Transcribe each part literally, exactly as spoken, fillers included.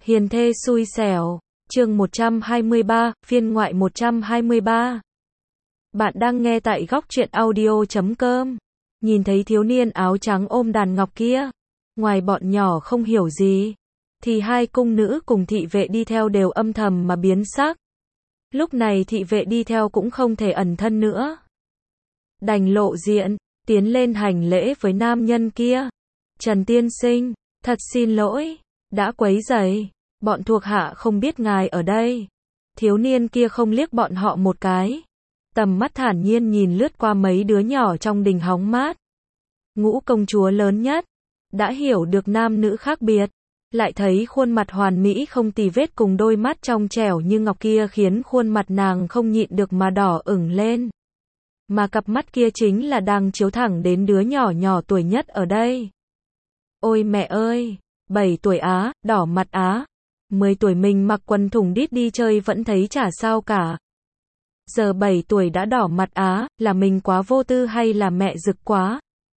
Hiền thê xui xẻo, chương một trăm hai mươi ba, phiên ngoại một trăm hai mươi ba. Bạn đang nghe tại góc truyện audio chấm com. Nhìn thấy thiếu niên áo trắng ôm đàn ngọc kia, ngoài bọn nhỏ không hiểu gì, thì hai cung nữ cùng thị vệ đi theo đều âm thầm mà biến sắc. Lúc này thị vệ đi theo cũng không thể ẩn thân nữa, đành lộ diện, tiến lên hành lễ với nam nhân kia. Trần tiên sinh, thật xin lỗi, đã quấy rầy, bọn thuộc hạ không biết ngài ở đây. Thiếu niên kia không liếc bọn họ một cái, tầm mắt thản nhiên nhìn lướt qua mấy đứa nhỏ trong đình hóng mát. Ngũ công chúa lớn nhất, đã hiểu được nam nữ khác biệt, lại thấy khuôn mặt hoàn mỹ không tì vết cùng đôi mắt trong trẻo như ngọc kia khiến khuôn mặt nàng không nhịn được mà đỏ ửng lên. Mà cặp mắt kia chính là đang chiếu thẳng đến đứa nhỏ nhỏ tuổi nhất ở đây. Ôi mẹ ơi, bảy tuổi á, đỏ mặt á, mười tuổi mình mặc quần thùng đít đi chơi vẫn thấy chả sao cả. Giờ bảy tuổi đã đỏ mặt á, là mình quá vô tư hay là mẹ rực quá?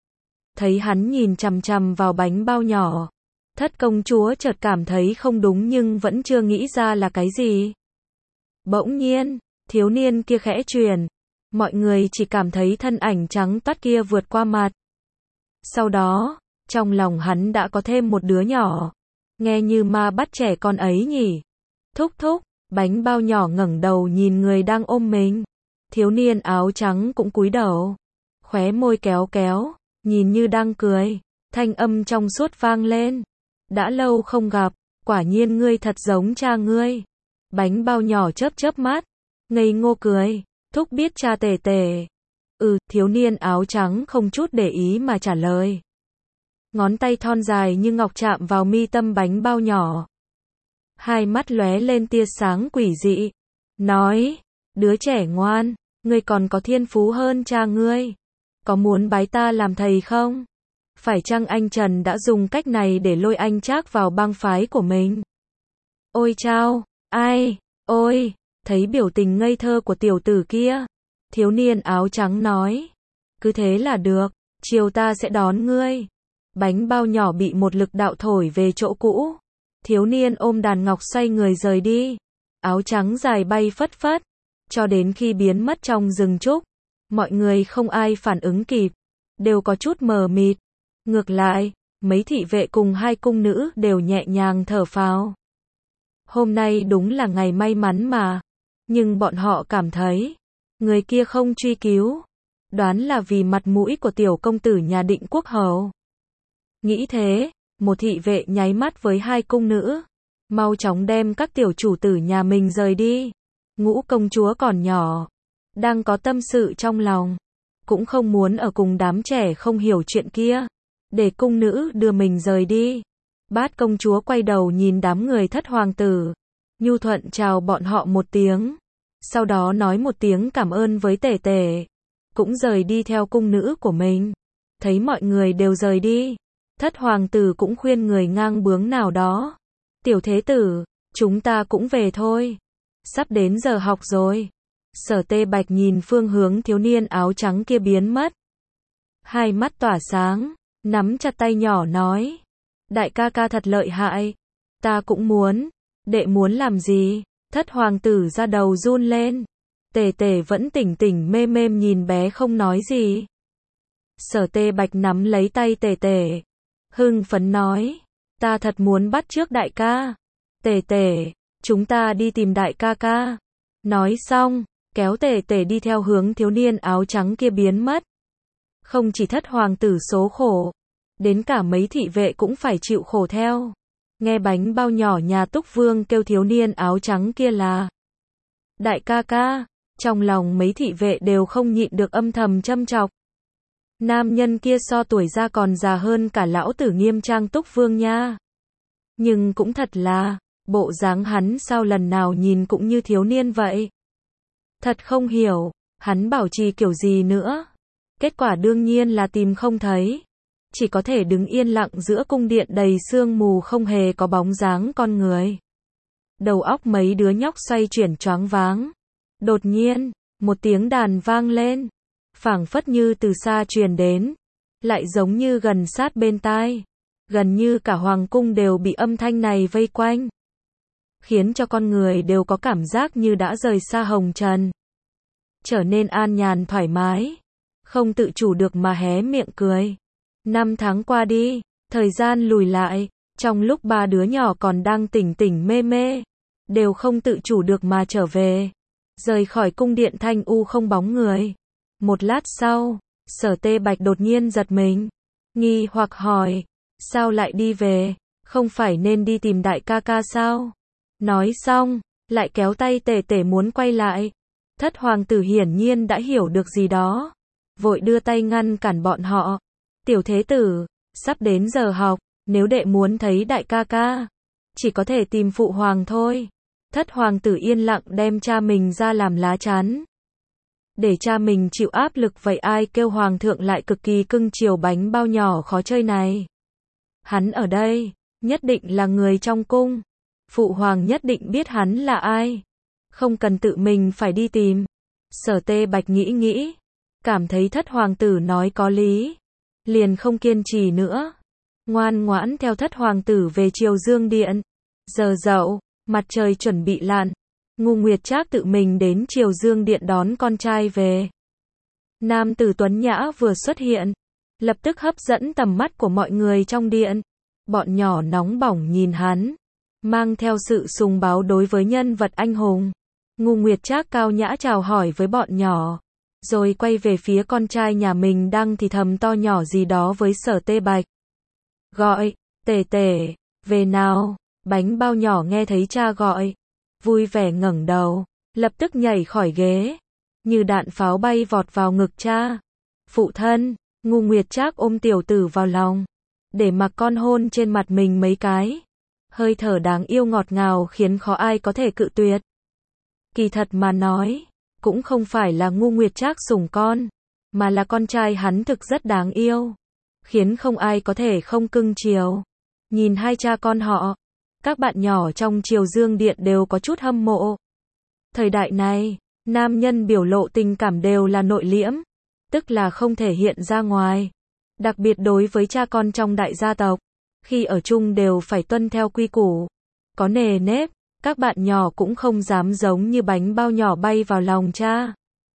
Thấy hắn nhìn chằm chằm vào bánh bao nhỏ, thất công chúa chợt cảm thấy không đúng nhưng vẫn chưa nghĩ ra là cái gì. Bỗng nhiên, thiếu niên kia khẽ truyền, mọi người chỉ cảm thấy thân ảnh trắng toát kia vượt qua mặt. Sau đó, trong lòng hắn đã có thêm một đứa nhỏ, nghe như ma bắt trẻ con ấy nhỉ. Thúc thúc, bánh bao nhỏ ngẩng đầu nhìn người đang ôm mình. Thiếu niên áo trắng cũng cúi đầu, khóe môi kéo kéo, nhìn như đang cười, thanh âm trong suốt vang lên. Đã lâu không gặp, quả nhiên ngươi thật giống cha ngươi. Bánh bao nhỏ chớp chớp mắt, ngây ngô cười, thúc biết cha tề tề. Ừ, thiếu niên áo trắng không chút để ý mà trả lời. Ngón tay thon dài như ngọc chạm vào mi tâm bánh bao nhỏ. Hai mắt lóe lên tia sáng quỷ dị, nói, đứa trẻ ngoan, ngươi còn có thiên phú hơn cha ngươi. Có muốn bái ta làm thầy không? Phải chăng anh Trần đã dùng cách này để lôi anh Trác vào bang phái của mình? Ôi chao, ai, ôi, thấy biểu tình ngây thơ của tiểu tử kia, thiếu niên áo trắng nói, cứ thế là được, chiều ta sẽ đón ngươi. Bánh bao nhỏ bị một lực đạo thổi về chỗ cũ. Thiếu niên ôm đàn ngọc xoay người rời đi. Áo trắng dài bay phất phất, cho đến khi biến mất trong rừng trúc. Mọi người không ai phản ứng kịp, đều có chút mờ mịt. Ngược lại, mấy thị vệ cùng hai cung nữ đều nhẹ nhàng thở phào. Hôm nay đúng là ngày may mắn mà. Nhưng bọn họ cảm thấy, người kia không truy cứu, đoán là vì mặt mũi của tiểu công tử nhà Định Quốc hầu. Nghĩ thế, một thị vệ nháy mắt với hai cung nữ, mau chóng đem các tiểu chủ tử nhà mình rời đi. Ngũ công chúa còn nhỏ, đang có tâm sự trong lòng, cũng không muốn ở cùng đám trẻ không hiểu chuyện kia, để cung nữ đưa mình rời đi. Bát công chúa quay đầu nhìn đám người thất hoàng tử, nhu thuận chào bọn họ một tiếng, sau đó nói một tiếng cảm ơn với tể tể, cũng rời đi theo cung nữ của mình. Thấy mọi người đều rời đi, thất hoàng tử cũng khuyên người ngang bướng nào đó, tiểu thế tử, chúng ta cũng về thôi, sắp đến giờ học rồi. Sở Tê Bạch nhìn phương hướng thiếu niên áo trắng kia biến mất, hai mắt tỏa sáng, nắm chặt tay nhỏ nói, đại ca ca thật lợi hại, ta cũng muốn. Đệ muốn làm gì? Thất hoàng tử ra đầu run lên. Tề tề vẫn tỉnh tỉnh mê mêm nhìn bé không nói gì. Sở Tê Bạch nắm lấy tay tề tề, hưng phấn nói, ta thật muốn bắt chước đại ca. Tề tề, chúng ta đi tìm đại ca ca. Nói xong, kéo tề tề đi theo hướng thiếu niên áo trắng kia biến mất. Không chỉ thất hoàng tử số khổ, đến cả mấy thị vệ cũng phải chịu khổ theo. Nghe bánh bao nhỏ nhà Túc Vương kêu thiếu niên áo trắng kia là đại ca ca, trong lòng mấy thị vệ đều không nhịn được âm thầm châm chọc. Nam nhân kia so tuổi ra còn già hơn cả lão tử Nghiêm Trang Túc Vương nha. Nhưng cũng thật là, bộ dáng hắn sao lần nào nhìn cũng như thiếu niên vậy. Thật không hiểu, hắn bảo trì kiểu gì nữa. Kết quả đương nhiên là tìm không thấy. Chỉ có thể đứng yên lặng giữa cung điện đầy sương mù không hề có bóng dáng con người. Đầu óc mấy đứa nhóc xoay chuyển choáng váng. Đột nhiên, một tiếng đàn vang lên, phảng phất như từ xa truyền đến, lại giống như gần sát bên tai. Gần như cả hoàng cung đều bị âm thanh này vây quanh. khiến cho con người đều có cảm giác như đã rời xa hồng trần, trở nên an nhàn thoải mái, không tự chủ được mà hé miệng cười. Năm tháng qua đi, thời gian lùi lại, trong lúc ba đứa nhỏ còn đang tỉnh tỉnh mê mê, đều không tự chủ được mà trở về, rời khỏi cung điện thanh u không bóng người. Một lát sau, Sở Tê Bạch đột nhiên giật mình, nghi hoặc hỏi, sao lại đi về, không phải nên đi tìm đại ca ca sao? Nói xong, lại kéo tay Tề Tề muốn quay lại. Thất hoàng tử hiển nhiên đã hiểu được gì đó, vội đưa tay ngăn cản bọn họ. Tiểu thế tử, sắp đến giờ học, nếu đệ muốn thấy đại ca ca, chỉ có thể tìm phụ hoàng thôi. Thất hoàng tử yên lặng đem cha mình ra làm lá chắn, để cha mình chịu áp lực. Vậy ai kêu hoàng thượng lại cực kỳ cưng chiều bánh bao nhỏ khó chơi này? Hắn ở đây, nhất định là người trong cung. Phụ hoàng nhất định biết hắn là ai, không cần tự mình phải đi tìm. Sở Tê Bạch nghĩ nghĩ, cảm thấy thất hoàng tử nói có lý, liền không kiên trì nữa, ngoan ngoãn theo thất hoàng tử về Triều Dương Điện. Giờ dậu, mặt trời chuẩn bị lặn, Ngô Nguyệt Trác tự mình đến Triều Dương Điện đón con trai về. Nam tử tuấn nhã vừa xuất hiện, lập tức hấp dẫn tầm mắt của mọi người trong điện. Bọn nhỏ nóng bỏng nhìn hắn, mang theo sự sùng bái đối với nhân vật anh hùng. Ngô Nguyệt Trác cao nhã chào hỏi với bọn nhỏ, rồi quay về phía con trai nhà mình đang thì thầm to nhỏ gì đó với Sở Tê Bạch. Gọi, Tề Tề, về nào. Bánh bao nhỏ nghe thấy cha gọi, vui vẻ ngẩng đầu, lập tức nhảy khỏi ghế, như đạn pháo bay vọt vào ngực cha. Phụ thân. Ngô Nguyệt Trác ôm tiểu tử vào lòng, để mặc con hôn trên mặt mình mấy cái. Hơi thở đáng yêu ngọt ngào khiến khó ai có thể cự tuyệt. Kỳ thật mà nói, cũng không phải là Ngô Nguyệt Trác sủng con, mà là con trai hắn thực rất đáng yêu, khiến không ai có thể không cưng chiều. Nhìn hai cha con họ, các bạn nhỏ trong Triều Dương Điện đều có chút hâm mộ. Thời đại này, nam nhân biểu lộ tình cảm đều là nội liễm, tức là không thể hiện ra ngoài. Đặc biệt đối với cha con trong đại gia tộc, khi ở chung đều phải tuân theo quy củ, có nề nếp. Các bạn nhỏ cũng không dám giống như bánh bao nhỏ bay vào lòng cha,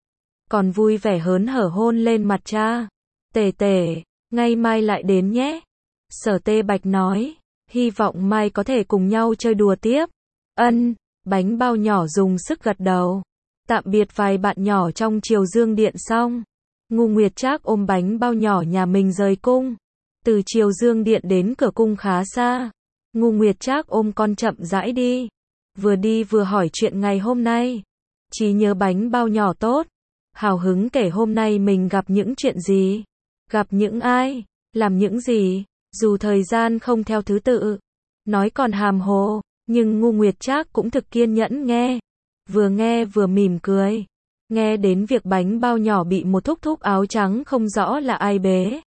còn vui vẻ hớn hở hôn lên mặt cha. Tề Tề, ngày mai lại đến nhé. Sở Tê Bạch nói, hy vọng mai có thể cùng nhau chơi đùa tiếp. Ân. Bánh bao nhỏ dùng sức gật đầu. Tạm biệt vài bạn nhỏ trong Triều Dương Điện xong, Ngô Nguyệt Trác ôm bánh bao nhỏ nhà mình rời cung. Từ Triều Dương Điện đến cửa cung khá xa, Ngô Nguyệt Trác ôm con chậm rãi đi, vừa đi vừa hỏi chuyện ngày hôm nay. Trí nhớ bánh bao nhỏ tốt, hào hứng kể hôm nay mình gặp những chuyện gì, gặp những ai, làm những gì. Dù thời gian không theo thứ tự, nói còn hàm hồ, nhưng Ngô Nguyệt Trác cũng thực kiên nhẫn nghe, vừa nghe vừa mỉm cười. Nghe đến việc bánh bao nhỏ bị một thúc thúc áo trắng không rõ là ai bế,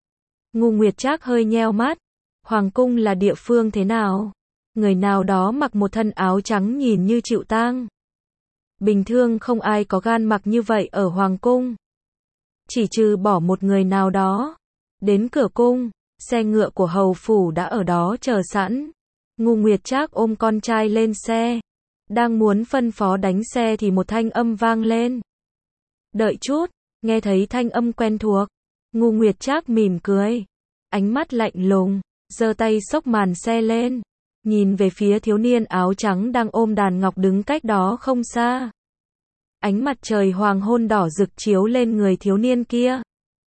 Ngô Nguyệt Trác hơi nheo mắt. Hoàng cung là địa phương thế nào? Người nào đó mặc một thân áo trắng nhìn như chịu tang. Bình thường không ai có gan mặc như vậy ở hoàng cung, chỉ trừ bỏ một người nào đó. Đến cửa cung, xe ngựa của hầu phủ đã ở đó chờ sẵn. Ngô Nguyệt Trác ôm con trai lên xe, đang muốn phân phó đánh xe thì một thanh âm vang lên. Đợi chút. Nghe thấy thanh âm quen thuộc, Ngô Nguyệt Trác mỉm cười, ánh mắt lạnh lùng, giơ tay xốc màn xe lên, nhìn về phía thiếu niên áo trắng đang ôm đàn ngọc đứng cách đó không xa. Ánh mặt trời hoàng hôn đỏ rực chiếu lên người thiếu niên kia,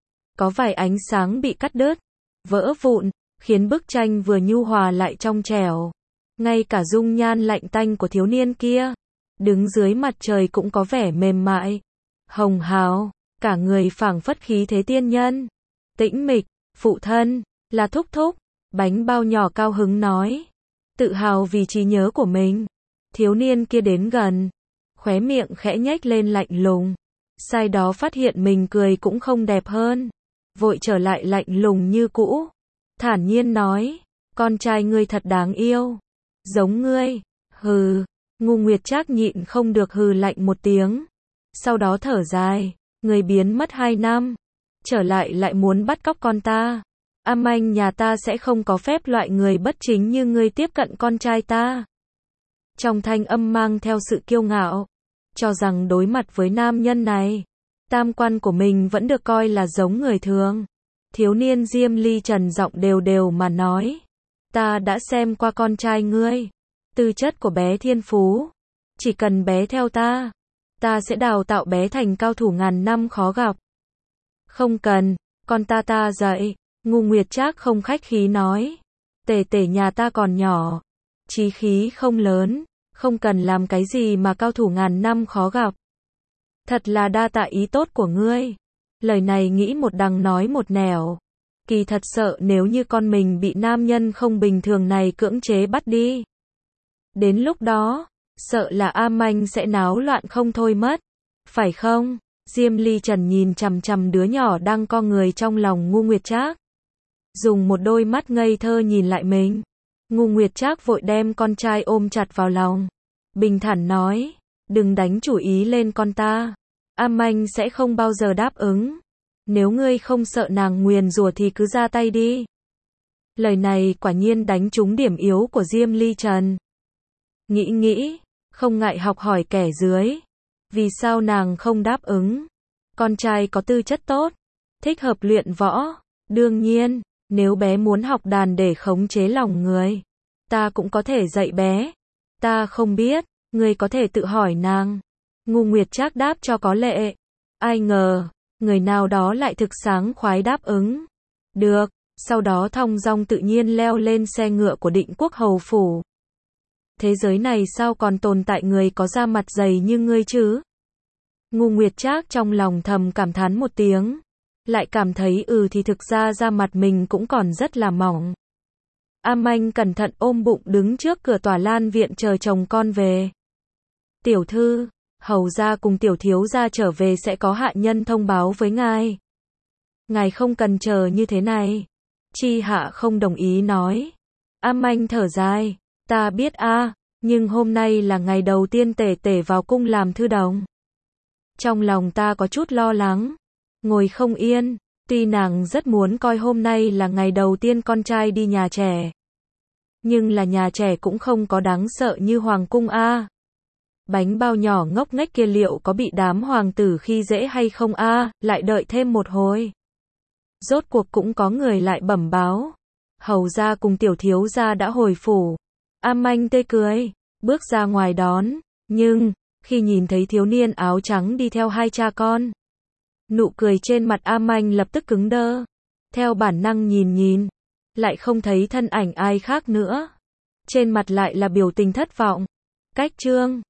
có vài ánh sáng bị cắt đứt, vỡ vụn, khiến bức tranh vừa nhu hòa lại trong trẻo. Ngay cả dung nhan lạnh tanh của thiếu niên kia, đứng dưới mặt trời cũng có vẻ mềm mại, hồng hào, cả người phảng phất khí thế tiên nhân. Tĩnh mịch. Phụ thân, là thúc thúc. Bánh bao nhỏ cao hứng nói, tự hào vì trí nhớ của mình. Thiếu niên kia đến gần, khóe miệng khẽ nhếch lên lạnh lùng, sai đó phát hiện mình cười cũng không đẹp hơn, vội trở lại lạnh lùng như cũ, thản nhiên nói, con trai ngươi thật đáng yêu, giống ngươi. Hừ. Ngô Nguyệt Trác nhịn không được hừ lạnh một tiếng, sau đó thở dài, người biến mất hai năm, trở lại lại muốn bắt cóc con ta. Am anh nhà ta sẽ không có phép loại người bất chính như ngươi tiếp cận con trai ta. trong thanh âm mang theo sự kiêu ngạo, cho rằng đối mặt với nam nhân này, tam quan của mình vẫn được coi là giống người thường. Thiếu niên Diêm Ly Trần giọng đều đều mà nói, ta đã xem qua con trai ngươi, tư chất của bé thiên phú, chỉ cần bé theo ta, ta sẽ đào tạo bé thành cao thủ ngàn năm khó gặp. Không cần, con ta ta dạy, Ngô Nguyệt Trác không khách khí nói, tể tể nhà ta còn nhỏ, chí khí không lớn, không cần làm cái gì mà cao thủ ngàn năm khó gặp. Thật là đa tạ ý tốt của ngươi. Lời này nghĩ một đằng nói một nẻo. Kỳ thật sợ nếu như con mình bị nam nhân không bình thường này cưỡng chế bắt đi. Đến lúc đó, sợ là A Manh sẽ náo loạn không thôi mất. Phải không? Diêm Ly Trần nhìn chằm chằm đứa nhỏ đang co người trong lòng Ngô Nguyệt Trác. Dùng một đôi mắt ngây thơ nhìn lại mình. Ngô Nguyệt Trác vội đem con trai ôm chặt vào lòng. Bình thản nói, đừng đánh chủ ý lên con ta. A Manh sẽ không bao giờ đáp ứng. Nếu ngươi không sợ nàng nguyền rủa thì cứ ra tay đi. Lời này quả nhiên đánh trúng điểm yếu của Diêm Ly Trần. Nghĩ nghĩ, không ngại học hỏi kẻ dưới. Vì sao nàng không đáp ứng? Con trai có tư chất tốt, thích hợp luyện võ. Đương nhiên, nếu bé muốn học đàn để khống chế lòng người, ta cũng có thể dạy bé. Ta không biết, ngươi có thể tự hỏi nàng. Ngô Nguyệt Trác đáp cho có lệ. Ai ngờ, người nào đó lại thực sáng khoái đáp ứng. Được, sau đó thong dong tự nhiên leo lên xe ngựa của Định Quốc hầu phủ. Thế giới này sao còn tồn tại người có da mặt dày như ngươi chứ? Ngô Nguyệt Trác trong lòng thầm cảm thán một tiếng, lại cảm thấy ừ thì thực ra da mặt mình cũng còn rất là mỏng. A Manh cẩn thận ôm bụng đứng trước cửa tòa Lan viện chờ chồng con về. Tiểu thư, hầu gia cùng tiểu thiếu gia trở về sẽ có hạ nhân thông báo với ngài. Ngài không cần chờ như thế này. Chi hạ không đồng ý nói. A Manh thở dài, ta biết a, nhưng hôm nay là ngày đầu tiên tể tể vào cung làm thư đồng. Trong lòng ta có chút lo lắng, ngồi không yên, tuy nàng rất muốn coi hôm nay là ngày đầu tiên con trai đi nhà trẻ. Nhưng là nhà trẻ cũng không có đáng sợ như hoàng cung a. Bánh bao nhỏ ngốc nghếch kia liệu có bị đám hoàng tử khi dễ hay không a, lại đợi thêm một hồi. Rốt cuộc cũng có người lại bẩm báo. Hầu gia cùng tiểu thiếu gia đã hồi phủ. A Manh tươi cười, bước ra ngoài đón, nhưng, khi nhìn thấy thiếu niên áo trắng đi theo hai cha con, nụ cười trên mặt A Manh lập tức cứng đơ. Theo bản năng nhìn nhìn, lại không thấy thân ảnh ai khác nữa. Trên mặt lại là biểu tình thất vọng. Cách chương